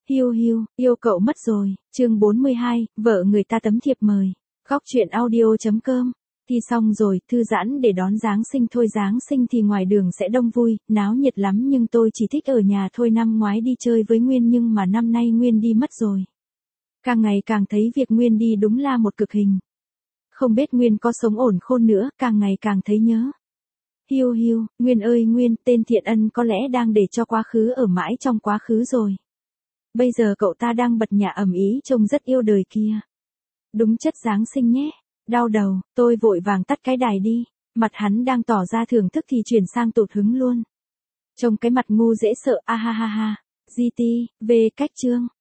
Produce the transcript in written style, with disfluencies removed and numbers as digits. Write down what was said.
Hiu hiu, yêu cậu mất rồi, chương 42, vợ người ta tấm thiệp mời. Góc truyện audio.com. Thi xong rồi, thư giãn để đón Giáng sinh thôi. Giáng sinh thì ngoài đường sẽ đông vui, náo nhiệt lắm nhưng tôi chỉ thích ở nhà thôi. Năm ngoái đi chơi với Nguyên nhưng mà năm nay Nguyên đi mất rồi. Càng ngày càng thấy việc Nguyên đi đúng là một cực hình. Không biết Nguyên có sống ổn khôn nữa, càng ngày càng thấy nhớ. Hiu hiu, Nguyên ơi Nguyên, tên Thiện Ân có lẽ đang để cho quá khứ ở mãi trong quá khứ rồi. Bây giờ cậu ta đang bật nhả ầm ĩ trông rất yêu đời kia. Đúng chất Giáng sinh nhé. Đau đầu, tôi vội vàng tắt cái đài đi. Mặt hắn đang tỏ ra thưởng thức thì chuyển sang tụt hứng luôn. Trông cái mặt ngu dễ sợ a ha ha ha. GT, về cách chương.